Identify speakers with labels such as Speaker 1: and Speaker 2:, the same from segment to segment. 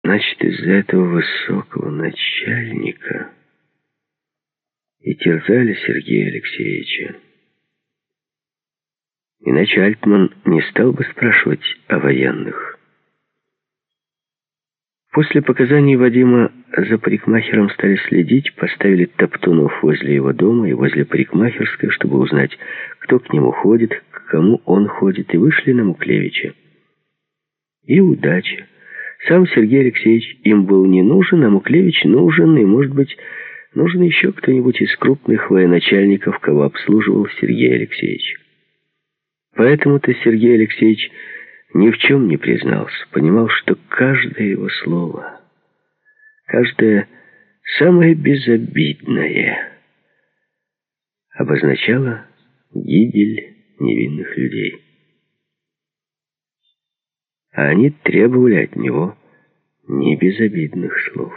Speaker 1: Значит, из-за этого высокого начальника и терзали Сергея Алексеевича. Иначе Альтман не стал бы спрашивать о военных. После показаний Вадима за парикмахером стали следить, поставили топтунов возле его дома и возле парикмахерской, чтобы узнать, кто к нему ходит, к кому он ходит, и вышли на Муклевича. И удача. Сам Сергей Алексеевич им был не нужен, а Муклевич нужен, и, может быть, нужен еще кто-нибудь из крупных военачальников, кого обслуживал Сергей Алексеевич. Поэтому-то Сергей Алексеевич ни в чем не признался, понимал, что каждое его слово, каждое самое безобидное обозначало гибель невинных людей. А они требовали от него не безобидных слов.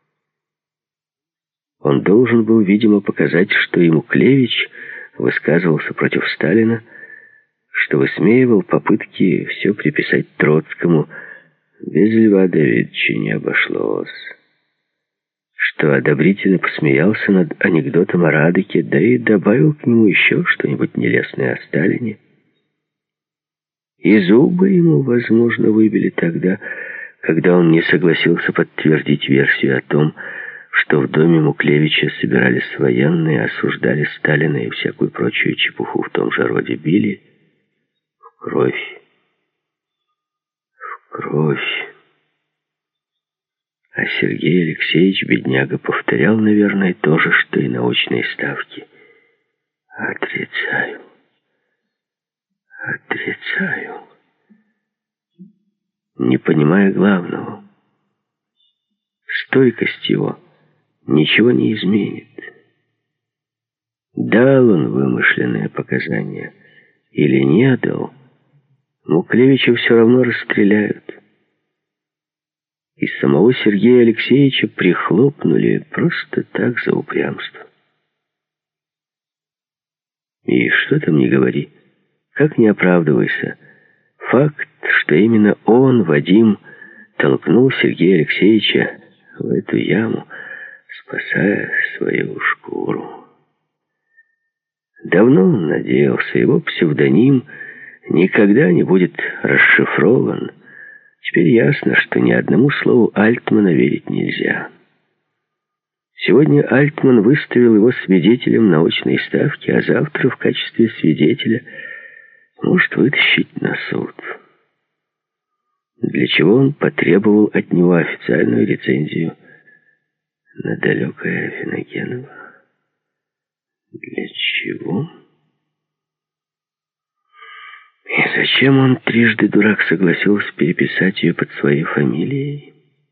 Speaker 1: Он должен был, видимо, показать, что и Муклевич высказывался против Сталина, что высмеивал попытки все приписать Троцкому, без Льва Давидовича не обошлось, что одобрительно посмеялся над анекдотом о Радыке, да и добавил к нему еще что-нибудь нелестное о Сталине. И зубы ему, возможно, выбили тогда, когда он не согласился подтвердить версию о том, что в доме Муклевича собирались военные, осуждали Сталина и всякую прочую чепуху в том же роде, били в кровь. В кровь. А Сергей Алексеевич, бедняга, повторял, наверное, то же, что и на очной ставке. Отрицаю. Отрицаю. Не понимая главного, стойкость его ничего не изменит. Дал он вымышленные показания или не дал, Муклевича все равно расстреляют. И самого Сергея Алексеевича прихлопнули просто так за упрямство. И что там не говори, как не оправдывайся, факт, что именно он, Вадим, толкнул Сергея Алексеевича в эту яму, спасая свою шкуру. Давно он надеялся, его псевдоним никогда не будет расшифрован. Теперь ясно, что ни одному слову Альтмана верить нельзя. Сегодня Альтман выставил его свидетелем на очной ставке, а завтра в качестве свидетеля может вытащить на суд. Для чего он потребовал от него официальную рецензию на далекое Афиногеново? Для чего? И зачем он, трижды дурак, согласился переписать ее под своей фамилией?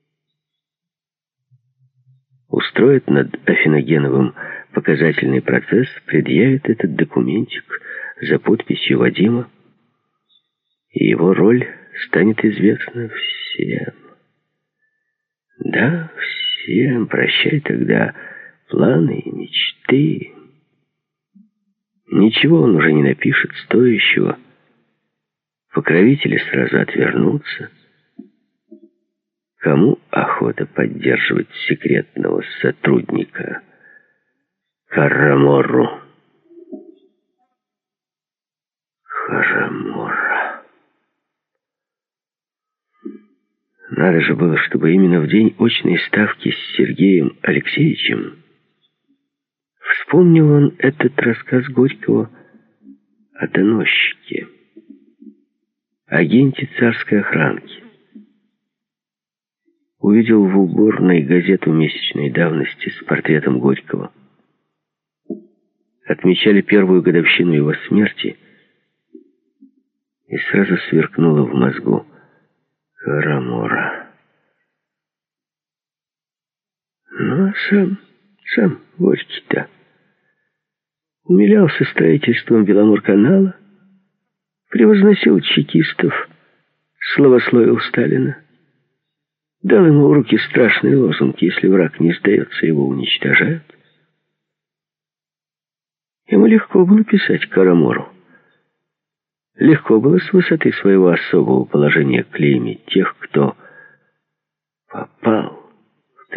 Speaker 1: Устроит над Афиногеновым показательный процесс, предъявит этот документик за подписью Вадима, и его роль станет известна всем. Да, всем. Прощай тогда планы и мечты. Ничего он уже не напишет стоящего. Покровители сразу отвернутся. Кому охота поддерживать секретного сотрудника? Караморру. Караморра. Надо же было, чтобы именно в день очной ставки с Сергеем Алексеевичем вспомнил он этот рассказ Горького о доносчике, агенте царской охранки. Увидел в уборной газету месячной давности с портретом Горького. Отмечали первую годовщину его смерти, и сразу сверкнуло в мозгу: Караморра. Ну, а сам Горький-то умилялся строительством Беломорканала, превозносил чекистов, славословил Сталина, дал ему в руки страшный лозунг: если враг не сдается, его уничтожают. Ему легко было писать Караморру. Легко было с высоты своего особого положения клеймить тех, кто Попал.